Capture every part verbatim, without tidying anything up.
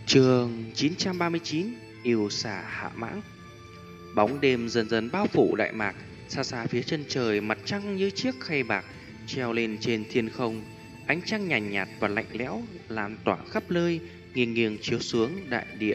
Chương chín trăm ba mươi chín, Yêu xà hạ mãng. Bóng đêm dần dần bao phủ Đại Mạc. Xa xa phía chân trời, mặt trăng như chiếc khay bạc treo lên trên thiên không. Ánh trăng nhàn nhạt, nhạt và lạnh lẽo lan tỏa khắp nơi, nghiêng nghiêng chiếu xuống đại địa.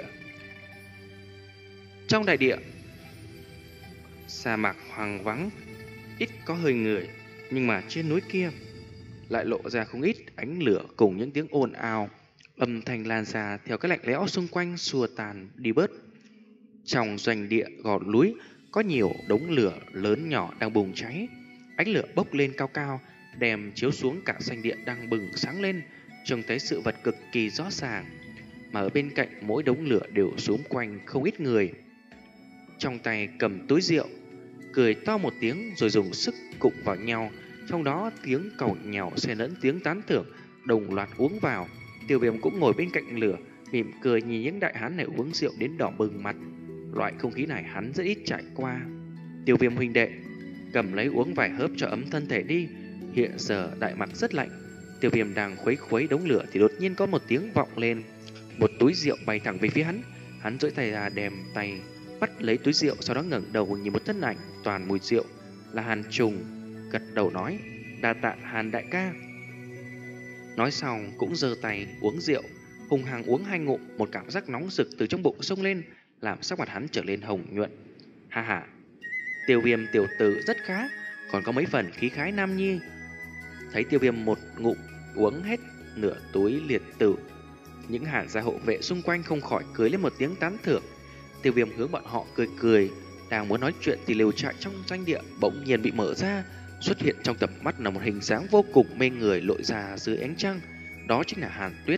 Trong đại địa, sa mạc hoang vắng, ít có hơi người, nhưng mà trên núi kia lại lộ ra không ít ánh lửa cùng những tiếng ồn ào. Âm thanh lan ra theo cái lạnh lẽo xung quanh xua tan đi bớt. Trong doanh địa gò núi có nhiều đống lửa lớn nhỏ đang bùng cháy. Ánh lửa bốc lên cao cao, đem chiếu xuống cả doanh địa đang bừng sáng lên, trông thấy sự vật cực kỳ rõ ràng. Mà ở bên cạnh mỗi đống lửa đều xúm quanh không ít người, trong tay cầm túi rượu, cười to một tiếng rồi dùng sức cụng vào nhau. Trong đó tiếng cẩu nhàu xen lẫn tiếng tán thưởng đồng loạt uống vào. Tiêu Viêm cũng ngồi bên cạnh lửa, mỉm cười nhìn những đại hán này uống rượu đến đỏ bừng mặt. Loại không khí này hắn rất ít trải qua. Tiêu Viêm huynh đệ, cầm lấy uống vài hớp cho ấm thân thể đi. Hiện giờ Đại Mạc rất lạnh. Tiêu Viêm đang khuấy khuấy đống lửa thì đột nhiên có một tiếng vọng lên. Một túi rượu bay thẳng về phía hắn. Hắn duỗi tay ra đem tay bắt lấy túi rượu, sau đó ngẩng đầu nhìn một thân ảnh toàn mùi rượu, là Hàn Trùng, gật đầu nói: "Đa tạ Hàn đại ca." Nói xong cũng giơ tay uống rượu, hùng hăng uống hai ngụm. Một cảm giác nóng rực từ trong bụng xông lên, làm sắc mặt hắn trở lên hồng nhuận. Ha ha, Tiêu Viêm tiểu tử rất khá, còn có mấy phần khí khái nam nhi. Thấy Tiêu Viêm một ngụm uống hết nửa túi liệt tử, những hàn gia hộ vệ xung quanh không khỏi cười lên một tiếng tán thưởng. Tiêu Viêm hướng bọn họ cười cười, đang muốn nói chuyện thì lều trại trong doanh địa bỗng nhiên bị mở ra. Xuất hiện trong tầm mắt là một hình dáng vô cùng mê người lội ra dưới ánh trăng. Đó chính là Hàn Tuyết.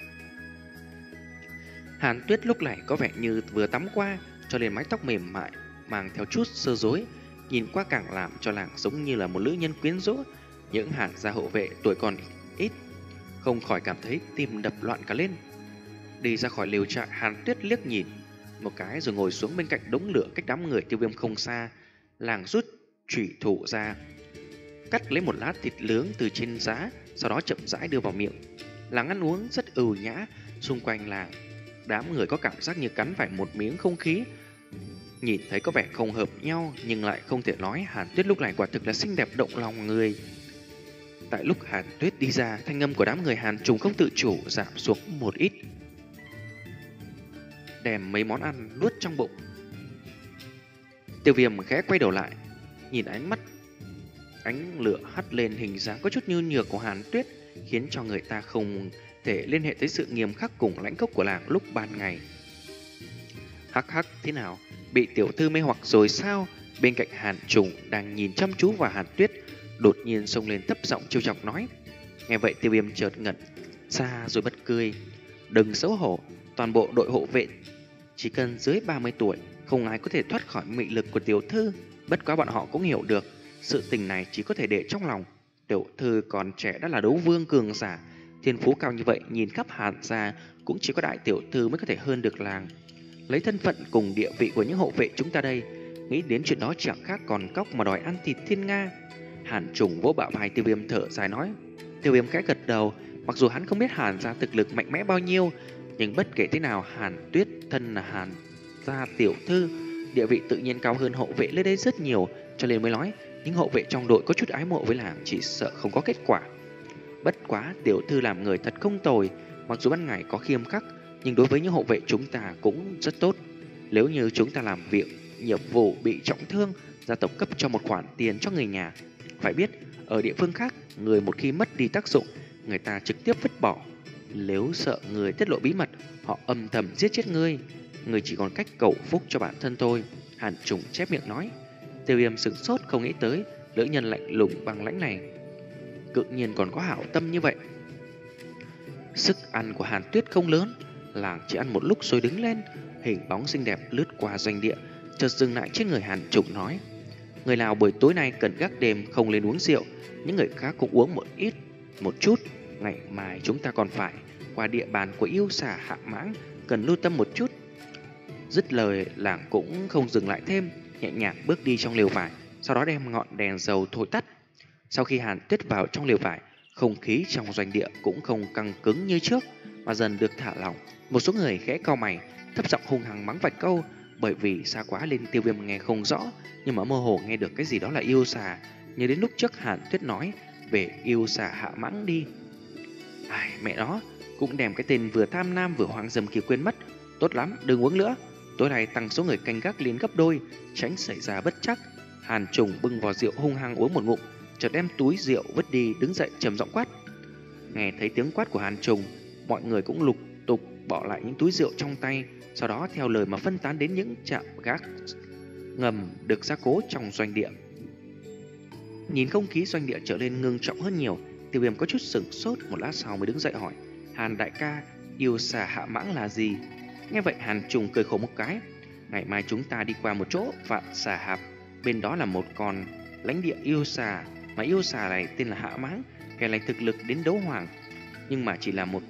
Hàn Tuyết lúc này có vẻ như vừa tắm qua, cho nên mái tóc mềm mại mang theo chút sơ rối, nhìn qua càng làm cho nàng giống như là một nữ nhân quyến rũ. Những hàn gia hộ vệ tuổi còn ít không khỏi cảm thấy tim đập loạn cả lên. Đi ra khỏi lều trại, Hàn Tuyết liếc nhìn một cái rồi ngồi xuống bên cạnh đống lửa cách đám người Tiêu Viêm không xa. Nàng rút chủy thủ ra, cắt lấy một lát thịt nướng từ trên giá, sau đó chậm rãi đưa vào miệng. Làng ăn uống rất ưu nhã, xung quanh làng đám người có cảm giác như cắn phải một miếng không khí. Nhìn thấy có vẻ không hợp nhau, nhưng lại không thể nói. Hàn Tuyết lúc này quả thực là xinh đẹp động lòng người. Tại lúc Hàn Tuyết đi ra, thanh âm của đám người Hàn Trùng không tự chủ giảm xuống một ít, đem mấy món ăn nuốt trong bụng. Tiêu Viêm khẽ quay đầu lại, nhìn ánh mắt ánh lửa hắt lên hình dáng có chút nhu nhược của Hàn Tuyết, khiến cho người ta không thể liên hệ tới sự nghiêm khắc cùng lãnh khốc của làng lúc ban ngày. Hắc hắc, thế nào? Bị tiểu thư mê hoặc rồi sao? Bên cạnh Hàn Trùng đang nhìn chăm chú vào Hàn Tuyết, đột nhiên xông lên thấp giọng trêu chọc nói. Nghe vậy Tiêu Viêm chợt ngẩn ra rồi bật cười. Đừng xấu hổ, toàn bộ đội hộ vệ chỉ cần dưới ba mươi tuổi, không ai có thể thoát khỏi mị lực của tiểu thư. Bất quá bọn họ cũng hiểu được sự tình này chỉ có thể để trong lòng. Tiểu thư còn trẻ đã là đấu vương cường giả, thiên phú cao như vậy, nhìn khắp Hàn gia cũng chỉ có đại tiểu thư mới có thể hơn được làng. Lấy thân phận cùng địa vị của những hộ vệ chúng ta đây, nghĩ đến chuyện đó chẳng khác còn cóc mà đòi ăn thịt thiên nga. Hàn Trùng vỗ bả vai Tiêu Viêm thở dài nói. Tiêu Viêm khẽ gật đầu, mặc dù hắn không biết Hàn gia thực lực mạnh mẽ bao nhiêu, nhưng bất kể thế nào Hàn Tuyết thân là Hàn gia tiểu thư, địa vị tự nhiên cao hơn hộ vệ lên đây rất nhiều, cho nên mới nói những hộ vệ trong đội có chút ái mộ với làng chỉ sợ không có kết quả. Bất quá tiểu thư làm người thật không tồi, mặc dù ban ngày có khiêm khắc, nhưng đối với những hộ vệ chúng ta cũng rất tốt. Nếu như chúng ta làm việc nhiệm vụ bị trọng thương, gia tộc cấp cho một khoản tiền cho người nhà. Phải biết ở địa phương khác, người một khi mất đi tác dụng, người ta trực tiếp vứt bỏ. Nếu sợ người tiết lộ bí mật, họ âm thầm giết chết ngươi. Người chỉ còn cách cầu phúc cho bản thân thôi. Hàn Trùng chép miệng nói. Tiêu Viêm sửng sốt, không nghĩ tới nữ nhân lạnh lùng băng lãnh này cự nhiên còn có hảo tâm như vậy. Sức ăn của Hàn Tuyết không lớn, làng chỉ ăn một lúc rồi đứng lên. Hình bóng xinh đẹp lướt qua doanh địa, chợt dừng lại trên người Hàn Trùng nói. Người nào buổi tối nay cần gác đêm không lên uống rượu, những người khác cũng uống một ít một chút. Ngày mai chúng ta còn phải qua địa bàn của yêu xà hạ mãng, cần lưu tâm một chút. Dứt lời, làng cũng không dừng lại thêm, nhẹ nhàng bước đi trong lều vải, sau đó đem ngọn đèn dầu thổi tắt. Sau khi Hàn Tuyết vào trong lều vải, không khí trong doanh địa cũng không căng cứng như trước, mà dần được thả lỏng. Một số người khẽ cau mày, thấp giọng hung hăng mắng vài câu, bởi vì xa quá lên Tiêu Viêm nghe không rõ, nhưng mà mơ hồ nghe được cái gì đó là yêu xà. Nhớ đến lúc trước Hàn Tuyết nói về yêu xà hạ mãng đi. Ai, mẹ nó, cũng đem cái tên vừa tham lam vừa hoang dâm kia quên mất. Tốt lắm, đừng uống nữa. Tối nay tăng số người canh gác lên gấp đôi, tránh xảy ra bất trắc. Hàn Trùng bưng vò rượu hung hăng uống một ngụm, chợt đem túi rượu vứt đi, đứng dậy trầm giọng quát. Nghe thấy tiếng quát của Hàn Trùng, mọi người cũng lục tục bỏ lại những túi rượu trong tay, sau đó theo lời mà phân tán đến những trạm gác ngầm được gia cố trong doanh địa. Nhìn không khí doanh địa trở nên ngưng trọng hơn nhiều, Tiêu Viêm có chút sửng sốt, một lát sau mới đứng dậy hỏi: Hàn đại ca, yêu xà hạ mãng là gì? Nghe vậy Hàn Trùng cười khổ một cái. Ngày mai chúng ta đi qua một chỗ vạn xà hạp, bên đó là một con lãnh địa yêu xà, mà yêu xà này tên là Hạ Mãng, kẻ này thực lực đến đấu hoàng, nhưng mà chỉ là một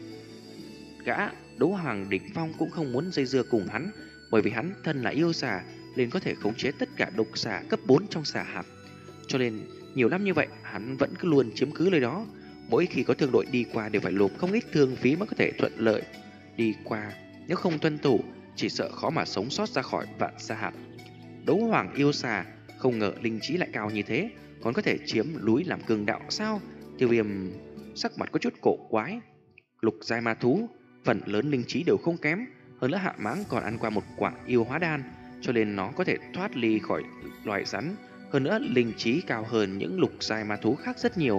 gã đấu hoàng đỉnh phong cũng không muốn dây dưa cùng hắn, bởi vì hắn thân là yêu xà nên có thể khống chế tất cả độc xà cấp bốn trong xà hạp. Cho nên nhiều năm như vậy hắn vẫn cứ luôn chiếm cứ nơi đó. Mỗi khi có thương đội đi qua đều phải nộp không ít thương phí mới có thể thuận lợi đi qua. Nếu không tuân thủ, chỉ sợ khó mà sống sót ra khỏi vạn xà hạp. Đấu hoàng yêu xà, không ngờ linh trí lại cao như thế, còn có thể chiếm núi làm cường đạo sao? Tiêu Viêm sắc mặt có chút cổ quái. Lục giai ma thú, phần lớn linh trí đều không kém, hơn nữa Hạ Mãng còn ăn qua một quả yêu hóa đan, cho nên nó có thể thoát ly khỏi loài rắn. Hơn nữa linh trí cao hơn những lục giai ma thú khác rất nhiều.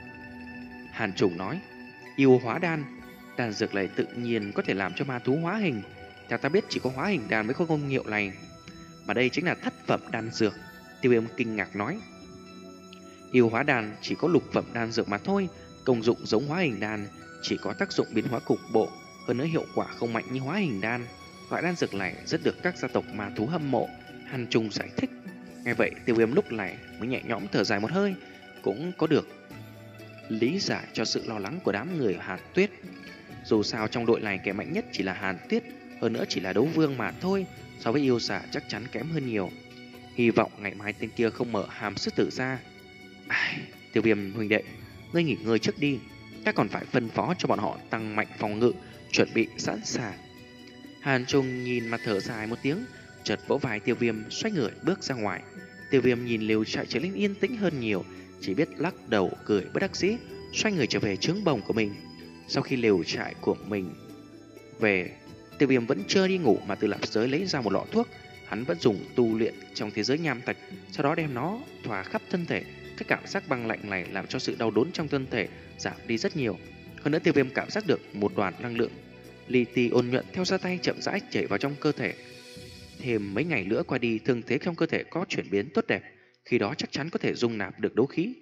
Hàn Trùng nói: Yêu hóa đan, đan dược này tự nhiên có thể làm cho ma thú hóa hình. Theo ta biết chỉ có hóa hình đan mới có công hiệu này, mà đây chính là thất phẩm đan dược. Tiêu Viêm kinh ngạc nói: Yêu hóa đan chỉ có lục phẩm đan dược mà thôi, công dụng giống hóa hình đan, chỉ có tác dụng biến hóa cục bộ, hơn nữa hiệu quả không mạnh như hóa hình đan. Loại đan dược này rất được các gia tộc ma thú hâm mộ. Hàn Trùng giải thích. Nghe vậy Tiêu Viêm lúc này mới nhẹ nhõm thở dài một hơi, cũng có được lý giải cho sự lo lắng của đám người Hàn Tuyết. Dù sao trong đội này kẻ mạnh nhất chỉ là Hàn Tuyết, hơn nữa chỉ là đấu vương mà thôi, so với yêu xà chắc chắn kém hơn nhiều. Hy vọng ngày mai tên kia không mở hàm sư tử ra. Ai, Tiêu Viêm huynh đệ, ngươi nghỉ ngơi trước đi, ta còn phải phân phó cho bọn họ tăng mạnh phòng ngự, chuẩn bị sẵn sàng. Hàn Trung nhìn mặt thở dài một tiếng, chợt vỗ vai Tiêu Viêm, xoay người bước ra ngoài. Tiêu Viêm nhìn liều trại trở nên yên tĩnh hơn nhiều, chỉ biết lắc đầu cười bất đắc dĩ, xoay người trở về trướng bồng của mình. Sau khi liều trại của mình về, Tiêu Viêm vẫn chưa đi ngủ mà từ lạp giới lấy ra một lọ thuốc. Hắn vẫn dùng tu luyện trong thế giới nham thạch, sau đó đem nó thoa khắp thân thể. Cái cảm giác băng lạnh này làm cho sự đau đớn trong thân thể giảm đi rất nhiều. Hơn nữa Tiêu Viêm cảm giác được một đoàn năng lượng li ti ôn nhuận theo ra tay chậm rãi chảy vào trong cơ thể. Thêm mấy ngày nữa qua đi, thương thế trong cơ thể có chuyển biến tốt đẹp, khi đó chắc chắn có thể dung nạp được đấu khí.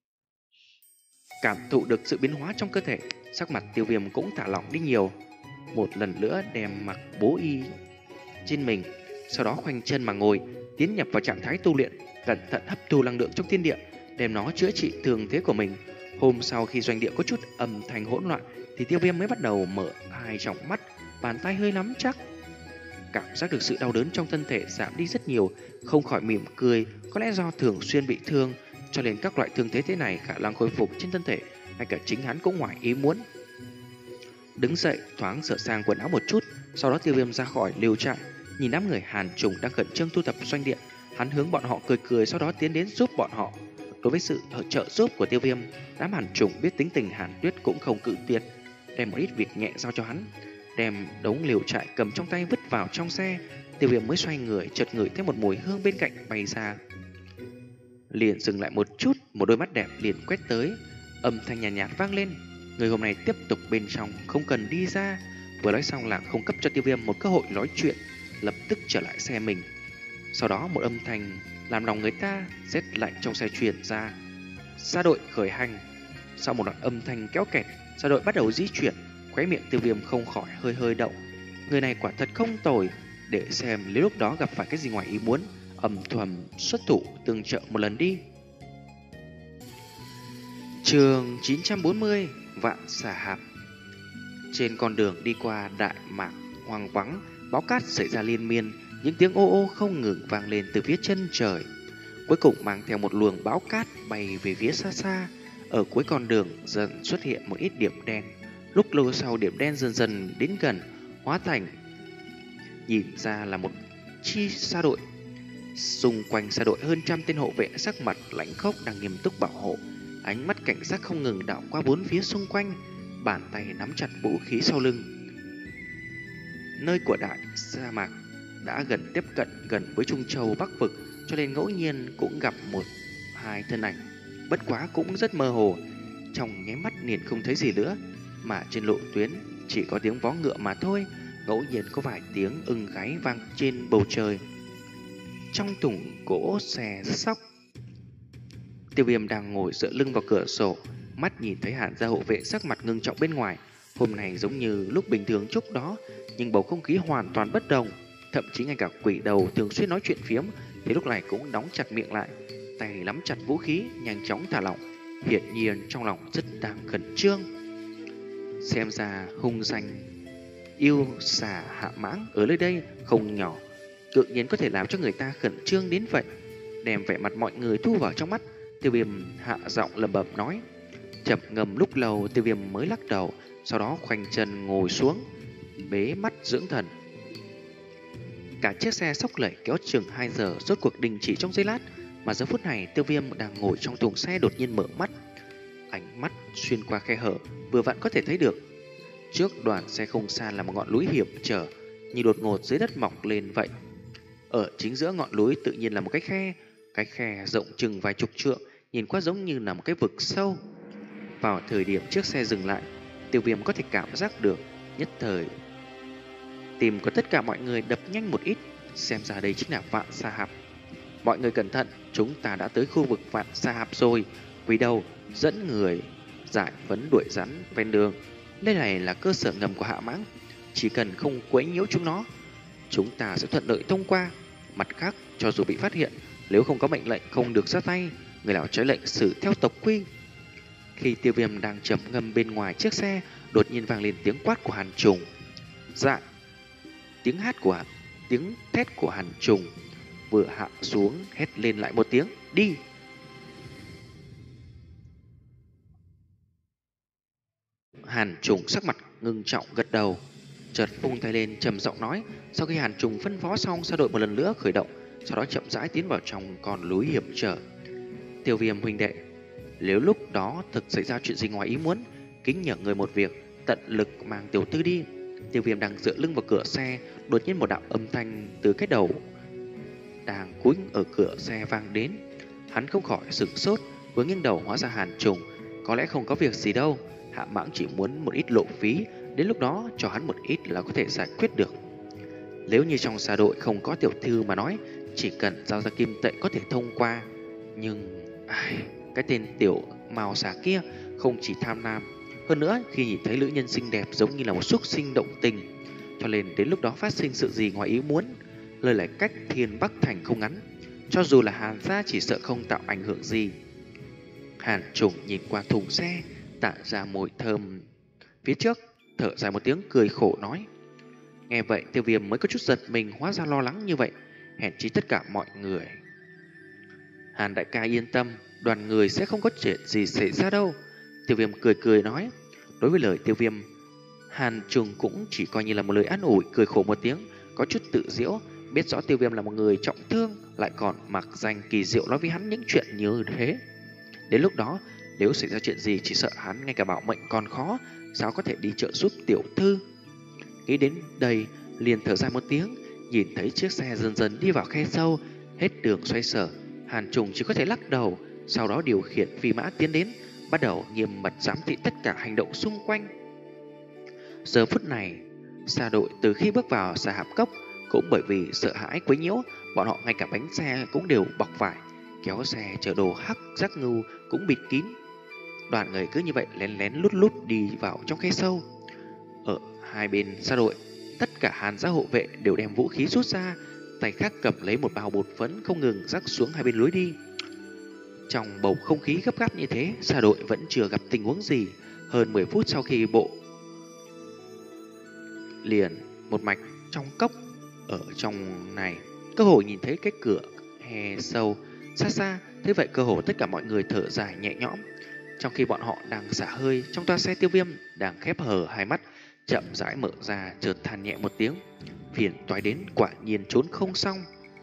Cảm thụ được sự biến hóa trong cơ thể, sắc mặt Tiêu Viêm cũng thả lỏng đi nhiều. Một lần nữa đem mặc bố y trên mình, sau đó khoanh chân mà ngồi, tiến nhập vào trạng thái tu luyện, cẩn thận hấp thu năng lượng trong thiên địa, đem nó chữa trị thương thế của mình. Hôm sau khi doanh địa có chút âm thanh hỗn loạn, thì Tiêu Viêm mới bắt đầu mở hai tròng mắt, bàn tay hơi nắm chắc. Cảm giác được sự đau đớn trong thân thể giảm đi rất nhiều, không khỏi mỉm cười. Có lẽ do thường xuyên bị thương, cho nên các loại thương thế thế này khả năng khôi phục trên thân thể, ngay cả chính hắn cũng ngoài ý muốn. Đứng dậy thoáng sửa sang quần áo một chút, sau đó Tiêu Viêm ra khỏi liều trại, nhìn đám người Hàn Trùng đang khẩn trương thu thập doanh địa, hắn hướng bọn họ cười cười, sau đó tiến đến giúp bọn họ. Đối với sự trợ giúp của Tiêu Viêm, đám Hàn Trùng biết tính tình Hàn Tuyết cũng không cự tuyệt, đem một ít việc nhẹ giao cho hắn, đem đống liều trại cầm trong tay vứt vào trong xe. Tiêu Viêm mới xoay người, chợt ngửi thấy một mùi hương bên cạnh bay ra, liền dừng lại một chút, một đôi mắt đẹp liền quét tới, âm thanh nhàn nhạt, nhạt vang lên: người hôm nay tiếp tục bên trong, không cần đi ra. Vừa nói xong là không cấp cho Tiêu Viêm một cơ hội nói chuyện, lập tức trở lại xe mình. Sau đó một âm thanh làm lòng người ta rét lạnh trong xe truyền ra: Gia đội khởi hành. Sau một đoạn âm thanh kéo kẹt, gia đội bắt đầu di chuyển. Khóe miệng Tiêu Viêm không khỏi hơi hơi động. Người này quả thật không tồi, để xem nếu lúc đó gặp phải cái gì ngoài ý muốn, âm thầm xuất thủ tương trợ một lần đi. Chương chín trăm bốn mươi, Vạn Xà Hạp. Trên con đường đi qua đại mạc hoang vắng, bão cát xảy ra liên miên, những tiếng ô ô không ngừng vang lên từ phía chân trời. Cuối cùng mang theo một luồng bão cát bay về phía xa xa. Ở cuối con đường dần xuất hiện một ít điểm đen, Lúc lâu sau, điểm đen dần dần đến gần, hóa thành nhìn ra là một chi sa đội. Xung quanh sa đội hơn trăm tên hộ vệ sắc mặt lãnh khốc đang nghiêm túc bảo hộ, ánh mắt cảnh giác không ngừng đảo qua bốn phía xung quanh, bàn tay nắm chặt vũ khí sau lưng. Nơi của đại sa mạc đã gần tiếp cận gần với Trung Châu Bắc Vực, cho nên ngẫu nhiên cũng gặp một hai thân ảnh, bất quá cũng rất mơ hồ, trong nháy mắt liền không thấy gì nữa, mà trên lộ tuyến chỉ có tiếng vó ngựa mà thôi, ngẫu nhiên có vài tiếng ưng gáy vang trên bầu trời. Trong thùng gỗ xe rất sóc, Tiêu Viêm đang ngồi dựa lưng vào cửa sổ, mắt nhìn thấy Hàn gia hộ vệ sắc mặt ngưng trọng bên ngoài. Hôm nay giống như lúc bình thường trước đó, nhưng bầu không khí hoàn toàn bất đồng. Thậm chí ngay cả quỷ đầu thường xuyên nói chuyện phiếm thì lúc này cũng đóng chặt miệng lại, tay nắm chặt vũ khí, nhanh chóng thả lỏng, hiển nhiên trong lòng rất đang khẩn trương. Xem ra hung danh yêu xà hạ mãng ở nơi đây không nhỏ, tự nhiên có thể làm cho người ta khẩn trương đến vậy. Đem vẻ mặt mọi người thu vào trong mắt, Tiêu Viêm hạ giọng lẩm bẩm nói. Chậm ngầm lúc lâu, Tiêu Viêm mới lắc đầu, sau đó khoanh chân ngồi xuống, bế mắt dưỡng thần. Cả chiếc xe xốc lẩy kéo chừng hai giờ rốt cuộc đình chỉ trong giây lát, mà giờ phút này Tiêu Viêm đang ngồi trong thùng xe đột nhiên mở mắt. Ánh mắt xuyên qua khe hở, vừa vặn có thể thấy được trước đoàn xe không xa là một ngọn núi hiểm trở, như đột ngột dưới đất mọc lên vậy. Ở chính giữa ngọn núi tự nhiên là một cái khe, cái khe rộng chừng vài chục trượng, nhìn qua giống như là một cái vực sâu. Vào thời điểm chiếc xe dừng lại, Tiêu Viêm có thể cảm giác được, nhất thời tim của tất cả mọi người đập nhanh một ít, xem ra đây chính là Vạn Sa Hạp. Mọi người cẩn thận, chúng ta đã tới khu vực Vạn Sa Hạp rồi. Quỷ đầu dẫn người giải vấn đuổi rắn ven đường. Đây này là cơ sở ngầm của Hạ Mãng, chỉ cần không quấy nhiễu chúng nó, chúng ta sẽ thuận lợi thông qua. Mặt khác, cho dù bị phát hiện, nếu không có mệnh lệnh không được ra tay, người nào trái lệnh xử theo tộc quy. Khi Tiêu Viêm đang trầm ngâm bên ngoài chiếc xe, đột nhiên vang lên tiếng quát của Hàn Trùng. Dạ. Tiếng hát của tiếng thét của Hàn Trùng vừa hạ xuống, hét lên lại một tiếng, đi. Hàn Trùng sắc mặt ngưng trọng gật đầu, chợt vung tay lên trầm giọng nói. Sau khi Hàn Trùng phân phó xong, sa đội một lần nữa khởi động, sau đó chậm rãi tiến vào trong con núi hiểm trở. Tiêu Viêm huynh đệ, nếu lúc đó thực xảy ra chuyện gì ngoài ý muốn, kính nhờ người một việc, tận lực mang tiểu tư đi. Tiêu Viêm đang dựa lưng vào cửa xe, đột nhiên một đạo âm thanh từ cái đầu đang cúi ở cửa xe vang đến. Hắn không khỏi sửng sốt, vừa nghiêng đầu hóa ra Hàn Trùng. Có lẽ không có việc gì đâu, Hạ Mãng chỉ muốn một ít lộ phí, đến lúc đó cho hắn một ít là có thể giải quyết được. Nếu như trong xa đội không có tiểu thư mà nói, chỉ cần giao ra kim tệ có thể thông qua. Nhưng ai, cái tên tiểu màu xà kia không chỉ tham lam, hơn nữa khi nhìn thấy nữ nhân xinh đẹp giống như là một súc sinh động tình, cho nên đến lúc đó phát sinh sự gì ngoài ý muốn, lời lại cách Thiên Bắc Thành không ngắn, cho dù là Hàn gia chỉ sợ không tạo ảnh hưởng gì. Hàn Trùng nhìn qua thùng xe, tạ ra mùi thơm phía trước, thở dài một tiếng cười khổ nói. Nghe vậy Tiêu Viêm mới có chút giật mình, hóa ra lo lắng như vậy, hèn chi tất cả mọi người. Hàn đại ca yên tâm, đoàn người sẽ không có chuyện gì xảy ra đâu. Tiêu Viêm cười cười nói. Đối với lời Tiêu Viêm, Hàn Trùng cũng chỉ coi như là một lời an ủi, cười khổ một tiếng, có chút tự giễu, biết rõ Tiêu Viêm là một người trọng thương, lại còn mặc danh kỳ diệu nói với hắn những chuyện như thế. Đến lúc đó, nếu xảy ra chuyện gì chỉ sợ hắn ngay cả bảo mệnh còn khó, sao có thể đi trợ giúp tiểu thư. Nghĩ đến đây, liền thở dài một tiếng, nhìn thấy chiếc xe dần dần đi vào khe sâu, hết đường xoay sở, Hàn Trùng chỉ có thể lắc đầu, sau đó điều khiển phi mã tiến đến, bắt đầu nghiêm mật giám thị tất cả hành động xung quanh. Giờ phút này, xa đội từ khi bước vào Sa Hạp Cốc, cũng bởi vì sợ hãi quấy nhiễu, bọn họ ngay cả bánh xe cũng đều bọc vải, kéo xe chở đồ hắc giác ngưu cũng bịt kín. Đoàn người cứ như vậy lén lén lút lút đi vào trong khe sâu. Ở hai bên xa đội, tất cả Hàn gia hộ vệ đều đem vũ khí rút ra, tay khác cầm lấy một bao bột phấn không ngừng rắc xuống hai bên lối đi. Trong bầu không khí gấp gáp như thế, xa đội vẫn chưa gặp tình huống gì. Hơn mười phút sau khi bộ liền một mạch trong cốc ở trong này, cơ hồ nhìn thấy cái cửa hè sâu xa xa. Thế vậy cơ hồ tất cả mọi người thở dài nhẹ nhõm. Trong khi bọn họ đang xả hơi, trong toa xe Tiêu Viêm đang khép hờ hai mắt, chậm rãi mở ra, chợt than nhẹ một tiếng. Phiền toái đến, quả nhiên trốn không xong.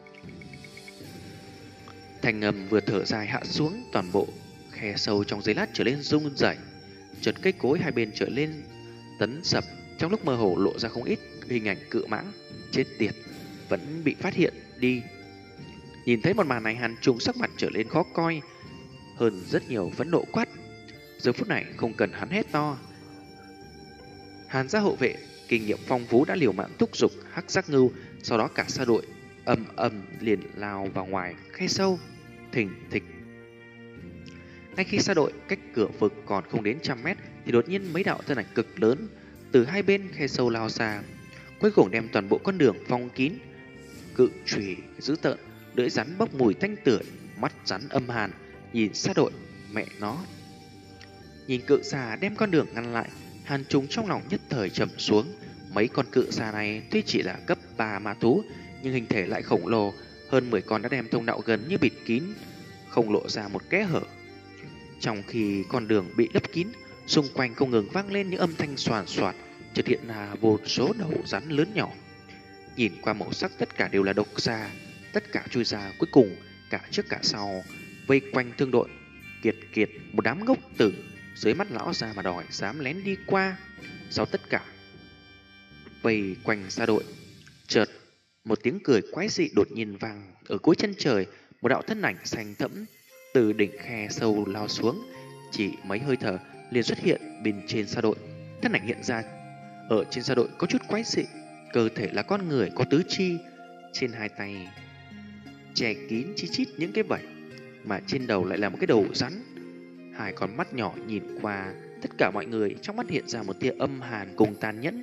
Thanh âm vừa thở dài hạ xuống, toàn bộ khe sâu trong giây lát trở lên rung rẩy. Chợt cây cối hai bên trở lên tấn sập, trong lúc mơ hồ lộ ra không ít hình ảnh cự mãng. Chết tiệt, vẫn bị phát hiện đi. Nhìn thấy một màn này, Hàn Trùng sắc mặt trở lên khó coi hơn rất nhiều, phẫn nộ quát. Giờ phút này không cần hắn hét to, Hàn gia hộ vệ kinh nghiệm phong phú đã liều mạng thúc giục hắc giác ngưu, sau đó cả sa đội ầm ầm liền lao vào ngoài khe sâu. Thình thịch. Ngay khi sa đội cách cửa vực còn không đến trăm mét thì đột nhiên mấy đạo thân ảnh cực lớn từ hai bên khe sâu lao ra, cuối cùng đem toàn bộ con đường phong kín. Cự chùy dữ tợn, lưỡi rắn bốc mùi tanh tưởi, mắt rắn âm hàn nhìn sa đội. Mẹ nó, nhìn cự xà đem con đường ngăn lại, Hàn Trùng trong lòng nhất thời trầm xuống. Mấy con cự xà này tuy chỉ là cấp ba ma thú, nhưng hình thể lại khổng lồ, hơn mười con đã đem thông đạo gần như bịt kín, không lộ ra một kẽ hở. Trong khi con đường bị lấp kín, xung quanh không ngừng vang lên những âm thanh xoàn xoạt, chợt hiện là vô số đầu rắn lớn nhỏ. Nhìn qua màu sắc tất cả đều là độc xà, tất cả chui ra, cuối cùng cả trước cả sau vây quanh thương đội. Kiệt kiệt, một đám ngốc tử dưới mắt lão già mà đòi dám lén đi qua. Sau tất cả vây quanh xa đội, chợt một tiếng cười quái dị đột nhiên vang ở cuối chân trời. Một đạo thân ảnh xanh thẫm từ đỉnh khe sâu lao xuống, chỉ mấy hơi thở liền xuất hiện bên trên xa đội. Thân ảnh hiện ra ở trên xa đội có chút quái dị, cơ thể là con người có tứ chi, trên hai tay che kín chi chít những cái vảy, mà trên đầu lại là một cái đầu rắn. Hai con mắt nhỏ nhìn qua, tất cả mọi người trong mắt hiện ra một tia âm hàn cùng tàn nhẫn.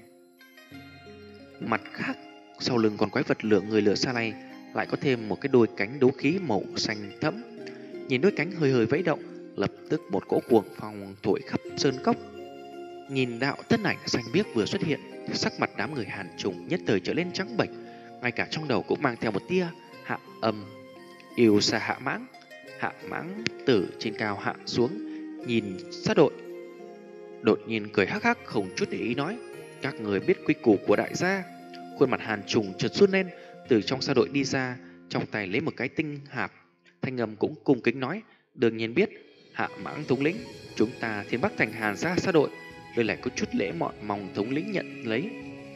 Mặt khác, sau lưng con quái vật lửa người lửa xa này lại có thêm một cái đôi cánh đấu khí màu xanh thẫm. Nhìn đôi cánh hơi hơi vẫy động, lập tức một cỗ cuồng phong thổi khắp sơn cốc. Nhìn đạo thân ảnh xanh biếc vừa xuất hiện, sắc mặt đám người Hàn Trùng nhất thời trở lên trắng bệch, ngay cả trong đầu cũng mang theo một tia hạ âm. Yêu xa hạ mãng, hạ mãng từ trên cao hạ xuống, nhìn sát đội, đột nhiên cười hắc hắc, không chút để ý nói: các người biết quy củ của đại gia. Khuôn mặt Hàn Trùng chợt run lên, từ trong sa đội đi ra, trong tay lấy một cái tinh hạp, thanh âm cũng cung kính nói: đương nhiên biết, hạ mãng thống lĩnh, chúng ta Thiên Bắc thành Hàn gia sa đội, đây lại có chút lễ mọn, mong thống lĩnh nhận lấy.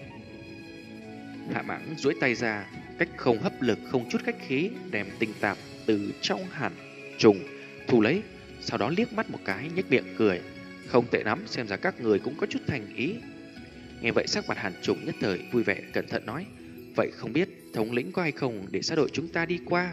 Hạ mãng duỗi tay ra, cách không hấp lực, không chút khách khí, đem tinh tạp từ trong Hàn Trùng thu lấy, sau đó liếc mắt một cái, nhếch miệng cười: không tệ lắm, xem ra các người cũng có chút thành ý. Nghe vậy sắc mặt Hàn Trùng nhất thời vui vẻ, cẩn thận nói: vậy không biết thống lĩnh có hay không để xã đội chúng ta đi qua?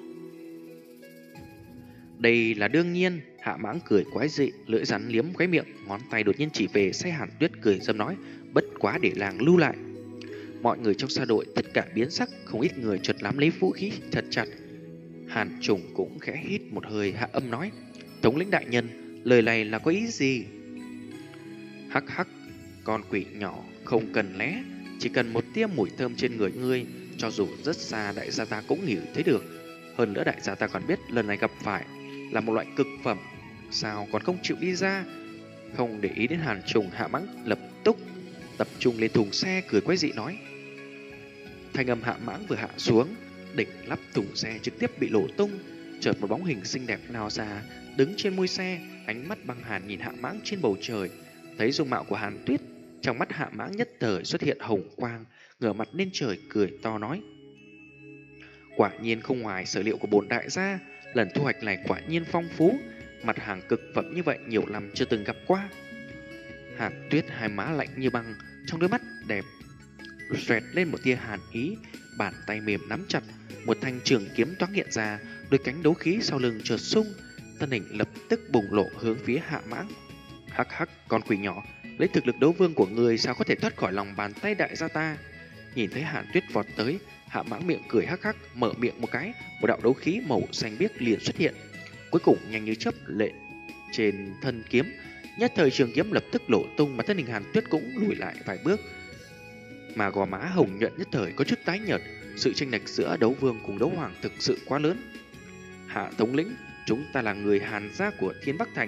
Đây là đương nhiên. Hạ mãng cười quái dị, lưỡi rắn liếm khóe miệng, ngón tay đột nhiên chỉ về xe Hàn Tuyết, cười dâm nói: bất quá để làng lưu lại. Mọi người trong xã đội tất cả biến sắc, không ít người chợt nắm lấy vũ khí thật chặt. Hàn Trùng cũng khẽ hít một hơi, hạ âm nói: thống lĩnh đại nhân, lời này là có ý gì? Hắc hắc, con quỷ nhỏ, không cần lé, chỉ cần một tia mùi thơm trên người ngươi, cho dù rất xa đại gia ta cũng ngửi thấy được. Hơn nữa đại gia ta còn biết lần này gặp phải là một loại cực phẩm, sao còn không chịu đi ra? Không để ý đến Hàn Trùng, hạ mãng lập tức tập trung lên thùng xe, cười quái dị nói. Thanh âm hạ mãng vừa hạ xuống, đỉnh lắp thùng xe trực tiếp bị nổ tung. Chợt một bóng hình xinh đẹp nào ra, đứng trên mui xe, ánh mắt băng hàn nhìn hạ mãng trên bầu trời. Thấy dung mạo của Hàn Tuyết, trong mắt hạ mãng nhất thời xuất hiện hồng quang, ngửa mặt lên trời cười to nói: quả nhiên không ngoài sở liệu của bổn đại gia, lần thu hoạch này quả nhiên phong phú, mặt hàng cực phẩm như vậy nhiều năm chưa từng gặp qua. Hàn Tuyết hai má lạnh như băng, trong đôi mắt đẹp xoẹt lên một tia hàn ý, bàn tay mềm nắm chặt, một thanh trường kiếm toáng hiện ra, đôi cánh đấu khí sau lưng chợt sung, thân hình lập tức bùng lộ hướng phía hạ mãng. Hắc hắc, con quỷ nhỏ, lấy thực lực đấu vương của người sao có thể thoát khỏi lòng bàn tay đại gia ta? Nhìn thấy Hàn Tuyết vọt tới, hạ mãng miệng cười hắc hắc, mở miệng một cái, một đạo đấu khí màu xanh biếc liền xuất hiện, cuối cùng nhanh như chớp lệ trên thân kiếm, nhất thời trường kiếm lập tức nổ tung, mà thân hình Hàn Tuyết cũng lùi lại vài bước, mà gò má hồng nhuận nhất thời có chút tái nhợt. Sự chênh lệch giữa đấu vương cùng đấu hoàng thực sự quá lớn. Hạ thống lĩnh, chúng ta là người Hàn gia của Thiên Bắc thành,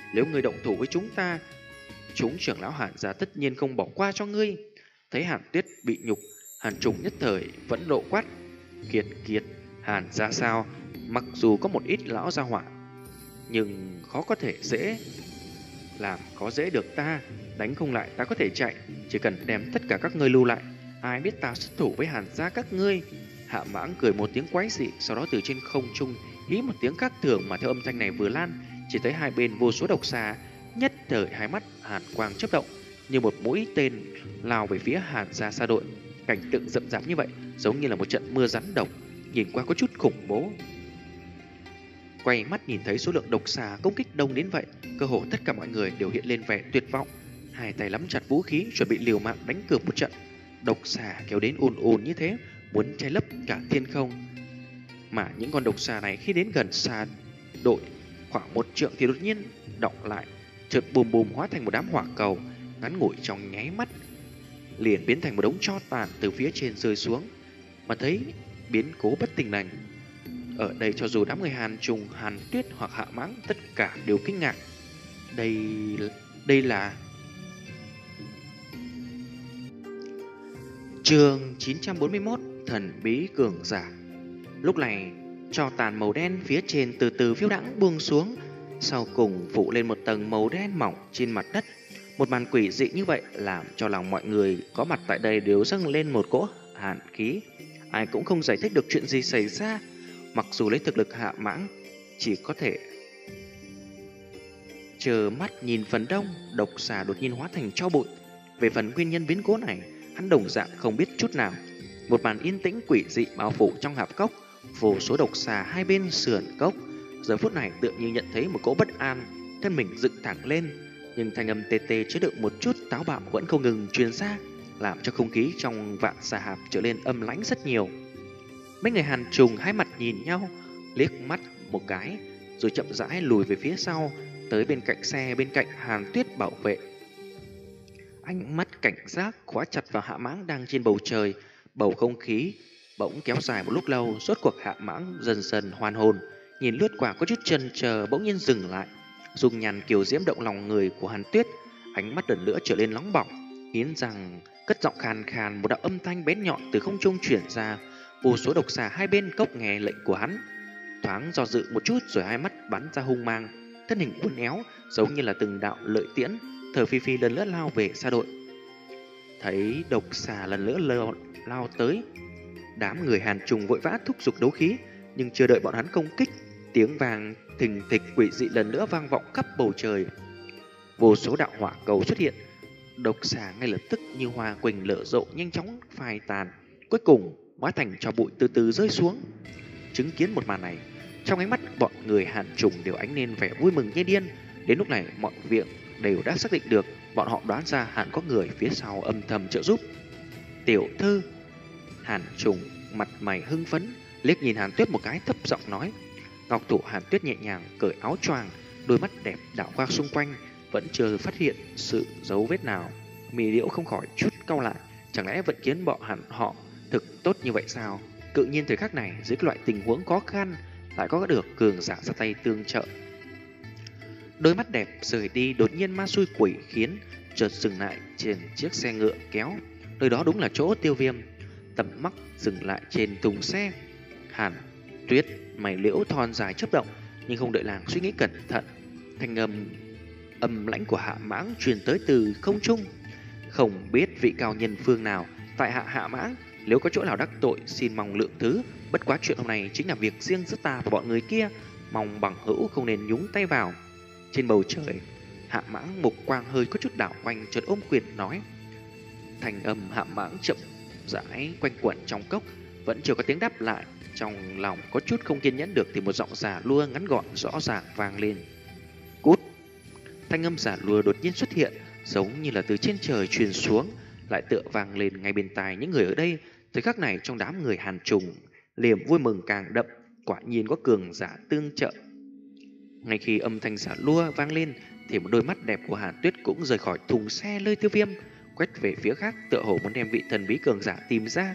Nếu ngươi động thủ với chúng ta, chúng trưởng lão Hàn gia tất nhiên không bỏ qua cho ngươi. Thấy Hàn Tuyết bị nhục, Hàn Trùng nhất thời vẫn nộ quát: Kiệt kiệt, Hàn gia sao? Mặc dù có một ít lão gia hỏa, nhưng khó có thể dễ làm có dễ được ta. Đánh không lại ta có thể chạy, chỉ cần đem tất cả các ngươi lưu lại. Ai biết ta xuất thủ với Hàn gia các ngươi? Hạ Mãng cười một tiếng quái dị, sau đó từ trên không trung hí một tiếng khác thường, mà theo âm thanh này vừa lan, chỉ thấy hai bên vô số độc xà, nhất thời hai mắt hàn quang chớp động, như một mũi tên lao về phía Hàn gia xa đội. Cảnh tượng rậm rạp như vậy, giống như là một trận mưa rắn độc, nhìn qua có chút khủng bố. Quay mắt nhìn thấy số lượng độc xà công kích đông đến vậy, cơ hồ tất cả mọi người đều hiện lên vẻ tuyệt vọng, hai tay nắm chặt vũ khí chuẩn bị liều mạng đánh cược một trận. Độc xà kéo đến ùn ùn như thế, muốn che lấp cả thiên không. Mà những con độc xà này khi đến gần xà đội khoảng một trượng thì đột nhiên động lại, chợt bùm bùm hóa thành một đám hỏa cầu, ngắn ngủi trong nháy mắt liền biến thành một đống tro tàn từ phía trên rơi xuống. Mà thấy biến cố bất tình lành ở đây, cho dù đám người Hàn Trùng, Hàn Tuyết hoặc Hạ Mãng tất cả đều kinh ngạc. Đây đây là chương chín trăm bốn mươi mốt, thần bí cường giả. Lúc này, tro tàn màu đen phía trên từ từ phiêu đãng buông xuống, sau cùng phủ lên một tầng màu đen mỏng trên mặt đất. Một màn quỷ dị như vậy làm cho lòng mọi người có mặt tại đây đều dâng lên một cỗ hàn khí. Ai cũng không giải thích được chuyện gì xảy ra. Mặc dù lấy thực lực Hạ Mãng, chỉ có thể chờ mắt nhìn phần đông độc xà đột nhiên hóa thành tro bụi. Về phần nguyên nhân biến cố này, hắn đồng dạng không biết chút nào. Một màn yên tĩnh quỷ dị bao phủ trong hạp cốc, vô số độc xà hai bên sườn cốc giờ phút này tựa như nhận thấy một cỗ bất an, thân mình dựng thẳng lên, nhưng thanh âm tê tê chứa đựng một chút táo bạo vẫn không ngừng truyền ra, làm cho không khí trong vạn xà hạp trở nên âm lãnh rất nhiều. Mấy người Hàn Trùng hai mặt nhìn nhau, liếc mắt một cái, rồi chậm rãi lùi về phía sau, tới bên cạnh xe bên cạnh Hàn Tuyết bảo vệ. Ánh mắt cảnh giác khóa chặt vào Hạ Mãng đang trên bầu trời. Bầu không khí bỗng kéo dài một lúc lâu, rốt cuộc Hạ Mãng dần dần hoàn hồn, nhìn lướt qua có chút chần chờ, bỗng nhiên dừng lại. Dung nhan kiều diễm động lòng người của Hàn Tuyết, ánh mắt lần nữa trở lên nóng bỏng, nghiến răng cất giọng khàn khàn, một đạo âm thanh bén nhọn từ không trung truyền ra. Vô số độc xà hai bên cốc nghe lệnh của hắn, thoáng do dự một chút rồi hai mắt bắn ra hung mang, thân hình uốn éo giống như là từng đạo lợi tiễn, thở phi phi lần nữa lao về xa đội. Thấy độc xà lần nữa lao, lao tới, đám người Hàn Trùng vội vã thúc giục đấu khí, nhưng chưa đợi bọn hắn công kích, tiếng vàng thình thịch quỷ dị lần nữa vang vọng khắp bầu trời. Vô số đạo hỏa cầu xuất hiện, độc xà ngay lập tức như hoa quỳnh lở rộ nhanh chóng phai tàn, cuối cùng hóa thành tro bụi từ từ rơi xuống. Chứng kiến một màn này, trong ánh mắt bọn người Hàn Trùng đều ánh lên vẻ vui mừng như điên. Đến lúc này mọi việc đều đã xác định được, bọn họ đoán ra hẳn có người phía sau âm thầm trợ giúp. Tiểu thư, Hàn Trùng mặt mày hưng phấn, liếc nhìn Hàn Tuyết một cái, thấp giọng nói. Ngọc thủ Hàn Tuyết nhẹ nhàng cởi áo choàng, đôi mắt đẹp đảo qua xung quanh, vẫn chưa phát hiện sự dấu vết nào. Mì Liễu không khỏi chút cau lại, chẳng lẽ vận kiến bọn hẳn họ thực tốt như vậy sao? Tự nhiên thời khắc này, dưới loại tình huống khó khăn, lại có được cường giả ra tay tương trợ. Đôi mắt đẹp rời đi, đột nhiên ma xui quỷ khiến, chợt dừng lại trên chiếc xe ngựa kéo. Nơi đó đúng là chỗ Tiêu Viêm. Tầm mắt dừng lại trên thùng xe. Hàn Tuyết mày liễu thon dài chớp động, nhưng không đợi nàng suy nghĩ cẩn thận, thanh âm âm lãnh của Hạ Mãng truyền tới từ không trung. Không biết vị cao nhân phương nào tại hạ Hạ Mãng, nếu có chỗ nào đắc tội xin mong lượng thứ, bất quá chuyện hôm nay chính là việc riêng giữa ta và bọn người kia, mong bằng hữu không nên nhúng tay vào. Trên bầu trời, Hạ Mãng mục quang hơi có chút đảo quanh, chợt ôm quyền nói. Thành âm Hạ Mãng chậm rãi quanh quẩn trong cốc, vẫn chưa có tiếng đáp lại. Trong lòng có chút không kiên nhẫn được thì một giọng giả lua ngắn gọn rõ ràng vang lên. Cút! Thanh âm giả lua đột nhiên xuất hiện, giống như là từ trên trời truyền xuống, lại tựa vang lên ngay bên tai những người ở đây. Thời khắc này trong đám người Hàn Trùng, niềm vui mừng càng đậm, quả nhiên có cường giả tương trợ. Ngay khi âm thanh giả lua vang lên, thì một đôi mắt đẹp của Hàn Tuyết cũng rời khỏi thùng xe lơi Tiêu Viêm, quét về phía khác, tựa hồ muốn đem vị thần bí cường giả tìm ra.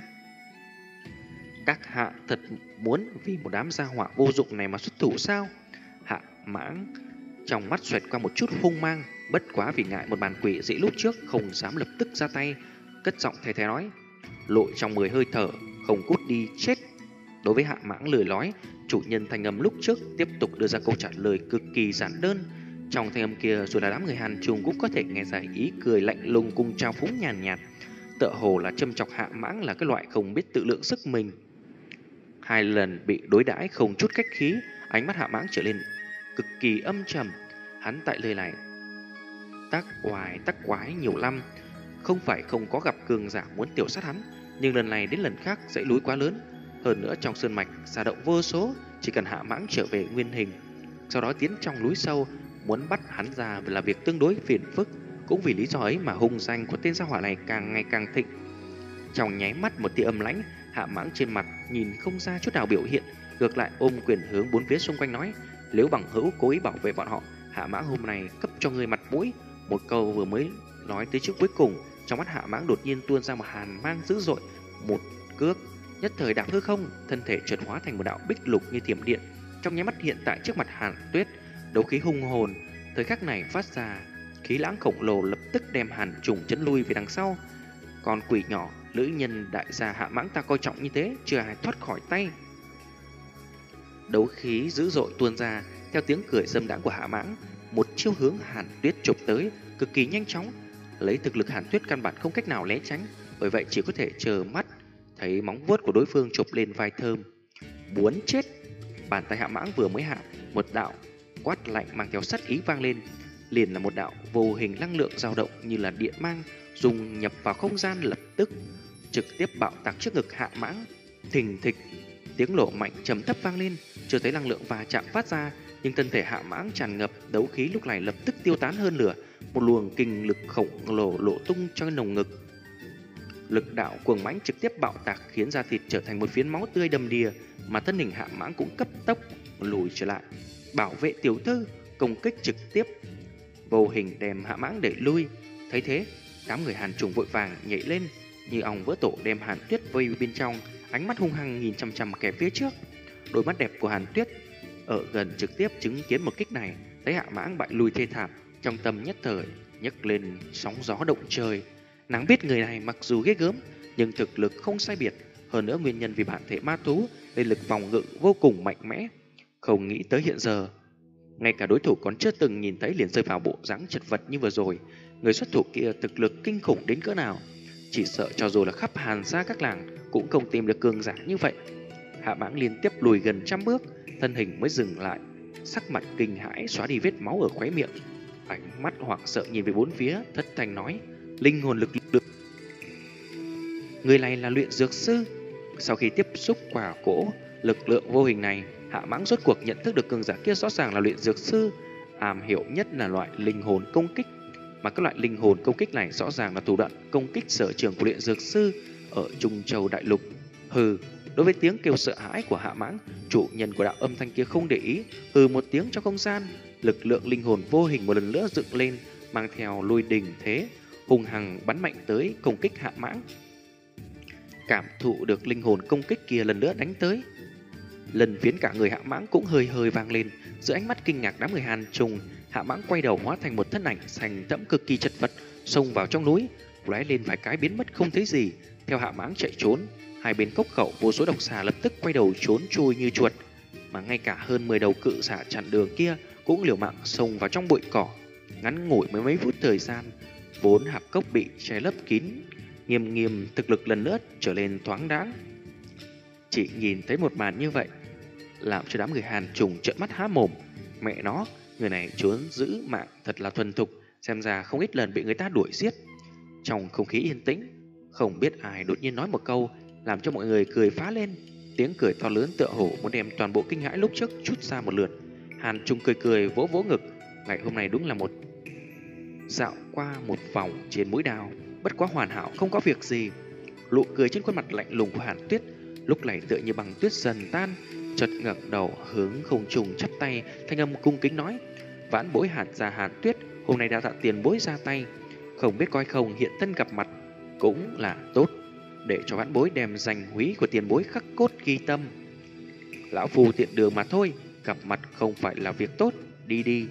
Các hạ thật muốn vì một đám gia hỏa vô dụng này mà xuất thủ sao? Hạ Mãng Trong mắt xoẹt qua một chút hung mang, bất quá vì ngại một màn quỷ dị lúc trước không dám lập tức ra tay, cất giọng thè thé nói: "Lội trong mười hơi thở, không cút đi chết." Đối với Hạ Mãng lười nói, chủ nhân thanh âm lúc trước tiếp tục đưa ra câu trả lời cực kỳ giản đơn. Trong thanh âm kia, dù là đám người Hàn Trùng cũng có thể nghe ra ý cười lạnh lùng cùng trào phúng nhàn nhạt, tựa hồ là châm chọc Hạ Mãng là cái loại không biết tự lượng sức mình. Hai lần bị đối đãi không chút khách khí, ánh mắt Hạ Mãng trở lên cực kỳ âm trầm. Hắn tại lời này tác oai tác quái nhiều lắm, không phải không có gặp cường giả muốn tiểu sát hắn, nhưng lần này đến lần khác dãy núi quá lớn, hơn nữa trong sơn mạch xà động vô số, chỉ cần Hạ Mãng trở về nguyên hình, sau đó tiến trong núi sâu, muốn bắt hắn ra là việc tương đối phiền phức. Cũng vì lý do ấy mà hung danh của tên gia hỏa này càng ngày càng thịnh. Trong nháy mắt một tia âm lãnh, Hạ Mãng trên mặt nhìn không ra chút nào biểu hiện, ngược lại ôm quyền hướng bốn phía xung quanh nói: "Nếu bằng hữu cố ý bảo vệ bọn họ, Hạ Mãng hôm nay cấp cho người mặt mũi." Một câu vừa mới nói tới trước cuối cùng, trong mắt Hạ Mãng đột nhiên tuôn ra một hàn mang dữ dội, một cước nhất thời đạp hư không, thân thể chợt hóa thành một đạo bích lục như thiểm điện, trong nháy mắt hiện tại trước mặt Hàn Tuyết. Đấu khí hung hồn thời khắc này phát ra, khí lãng khổng lồ lập tức đem Hàn Trùng chấn lui về đằng sau. Con quỷ nhỏ, nữ nhân đại gia Hạ Mãng ta coi trọng như thế, chưa ai thoát khỏi tay. Đấu khí dữ dội tuôn ra, theo tiếng cười dâm đãng của Hạ Mãng, một chiêu hướng Hàn Tuyết chụp tới, cực kỳ nhanh chóng. Lấy thực lực Hàn Tuyết căn bản không cách nào né tránh, bởi vậy chỉ có thể chờ mắt thấy móng vuốt của đối phương chụp lên vai thơm. Muốn chết! Bàn tay Hạ Mãng vừa mới hạ, một đạo quát lạnh mang theo sát ý vang lên, liền là một đạo vô hình năng lượng dao động như là điện mang, dùng nhập vào không gian, lập tức trực tiếp bạo tạc trước ngực Hạ Mãng. Thình thịch, tiếng nổ mạnh trầm thấp vang lên, chưa thấy năng lượng va chạm phát ra, nhưng thân thể Hạ Mãng tràn ngập đấu khí lúc này lập tức tiêu tán hơn nửa, một luồng kinh lực khổng lồ lộ tung trong lồng ngực. Lực đạo cuồng mãnh trực tiếp bạo tạc khiến da thịt trở thành một phiến máu tươi đầm đìa, mà thân hình Hạ Mãng cũng cấp tốc lùi trở lại. Bảo vệ tiểu thư, công kích trực tiếp vô hình đem Hạ Mãng đẩy lui. Thấy thế, đám người Hàn Trùng vội vàng nhảy lên như ong vỡ tổ, đem Hàn Tuyết vây bên trong, ánh mắt hung hăng nhìn chằm chằm kẻ phía trước. Đôi mắt đẹp của Hàn Tuyết ở gần trực tiếp chứng kiến một kích này, thấy Hạ Mãng bại lui thê thảm, trong tâm nhất thời nhấc lên sóng gió động trời. Nàng biết người này mặc dù ghê gớm nhưng thực lực không sai biệt, hơn nữa nguyên nhân vì bản thể ma thú nên lực phòng ngự vô cùng mạnh mẽ. Không nghĩ tới hiện giờ ngay cả đối thủ còn chưa từng nhìn thấy liền rơi vào bộ dáng chật vật như vừa rồi. Người xuất thủ kia thực lực kinh khủng đến cỡ nào, chỉ sợ cho dù là khắp Hàn gia các làng cũng không tìm được cường giả như vậy. Hạ Mãng liên tiếp lùi gần trăm bước, thân hình mới dừng lại, sắc mặt kinh hãi xóa đi vết máu ở khóe miệng, ánh mắt hoảng sợ nhìn về bốn phía, thất thanh nói: "Linh hồn lực lượng, người này là luyện dược sư." Sau khi tiếp xúc quả cỗ lực lượng vô hình này, Hạ Mãng rốt cuộc nhận thức được cường giả kia rõ ràng là luyện dược sư, am hiểu nhất là loại linh hồn công kích, mà các loại linh hồn công kích này rõ ràng là thủ đoạn công kích sở trường của luyện dược sư ở Trung Châu đại lục. Hừ, đối với tiếng kêu sợ hãi của Hạ Mãng, chủ nhân của đạo âm thanh kia không để ý, hừ một tiếng trong không gian, lực lượng linh hồn vô hình một lần nữa dựng lên, mang theo lôi đình thế, hung hăng bắn mạnh tới công kích Hạ Mãng. Cảm thụ được linh hồn công kích kia lần nữa đánh tới, lần phiến cả người Hạ Mãng cũng hơi hơi vang lên. Giữa ánh mắt kinh ngạc đám người Hàn Trùng, Hạ Mãng quay đầu hóa thành một thân ảnh xanh thẫm cực kỳ chật vật, xông vào trong núi, lóe lên vài cái biến mất không thấy gì. Theo Hạ Mãng chạy trốn, hai bên cốc khẩu vô số độc xà lập tức quay đầu trốn chui như chuột, mà ngay cả hơn mười đầu cự xà chặn đường kia cũng liều mạng xông vào trong bụi cỏ. Ngắn ngủi mới mấy phút thời gian, vốn hạp cốc bị che lấp kín, nghiêm nghiêm thực lực lần nữa trở lên thoáng đáng. Chỉ nhìn thấy một màn như vậy làm cho đám người Hàn Trùng trợn mắt há mồm. Mẹ nó, người này trốn giữ mạng thật là thuần thục, xem ra không ít lần bị người ta đuổi giết. Trong không khí yên tĩnh, không biết ai đột nhiên nói một câu làm cho mọi người cười phá lên. Tiếng cười to lớn tựa hồ muốn đem toàn bộ kinh hãi lúc trước trút ra một lượt. Hàn Trùng cười cười vỗ vỗ ngực, ngày hôm nay đúng là một dạo qua một vòng trên mũi đao, bất quá hoàn hảo, không có việc gì. Nụ cười trên khuôn mặt lạnh lùng của Hàn Tuyết lúc này tựa như băng tuyết dần tan, chợt ngẩng đầu hướng không trung chắp tay, thanh âm cung kính nói: "Vãn bối Hàn gia Hàn Tuyết, hôm nay đã tạ tiền bối ra tay, không biết coi không hiện thân gặp mặt cũng là tốt, để cho vãn bối đem danh húy của tiền bối khắc cốt ghi tâm. Lão phu tiện đường mà thôi, gặp mặt không phải là việc tốt, đi đi."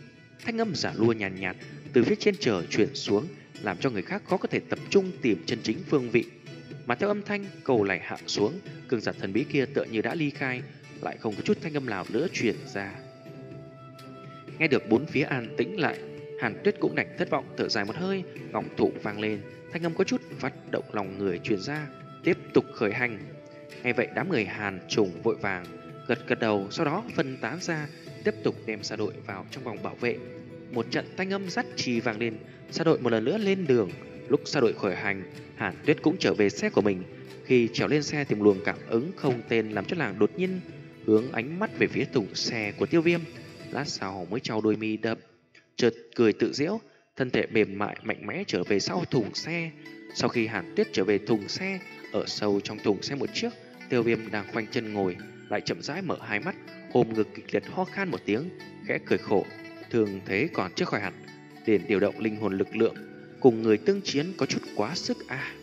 Thanh âm giả lua nhàn nhạt, nhạt từ phía trên trời truyền xuống, làm cho người khác khó có thể tập trung tìm chân chính phương vị. Mà theo âm thanh cầu lại hạ xuống, cường giả thần bí kia tựa như đã ly khai, lại không có chút thanh âm nào nữa truyền ra. Nghe được bốn phía an tĩnh lại, Hàn Tuyết cũng đành thất vọng thở dài một hơi, ngọc thụ vang lên, thanh âm có chút phát động lòng người truyền ra, tiếp tục khởi hành. Nghe vậy đám người Hàn Trùng vội vàng gật gật đầu, sau đó phân tán ra, tiếp tục đem xa đội vào trong vòng bảo vệ. Một trận thanh âm dắt trì vang lên, xa đội một lần nữa lên đường. Lúc xa đội khởi hành, Hàn Tuyết cũng trở về xe của mình. Khi trèo lên xe thì một luồng cảm ứng không tên làm cho nàng đột nhiên hướng ánh mắt về phía thùng xe của Tiêu Viêm. Lát sau mới trao đôi mi đập, chợt cười tự giễu, thân thể mềm mại mạnh mẽ trở về sau thùng xe. Sau khi Hàn Tuyết trở về thùng xe, ở sâu trong thùng xe một chiếc, Tiêu Viêm đang khoanh chân ngồi, lại chậm rãi mở hai mắt, ôm ngực kịch liệt ho khan một tiếng, khẽ cười khổ. Thường thế còn chưa khỏi hẳn, liền điều động linh hồn lực lượng cùng người tương chiến có chút quá sức à.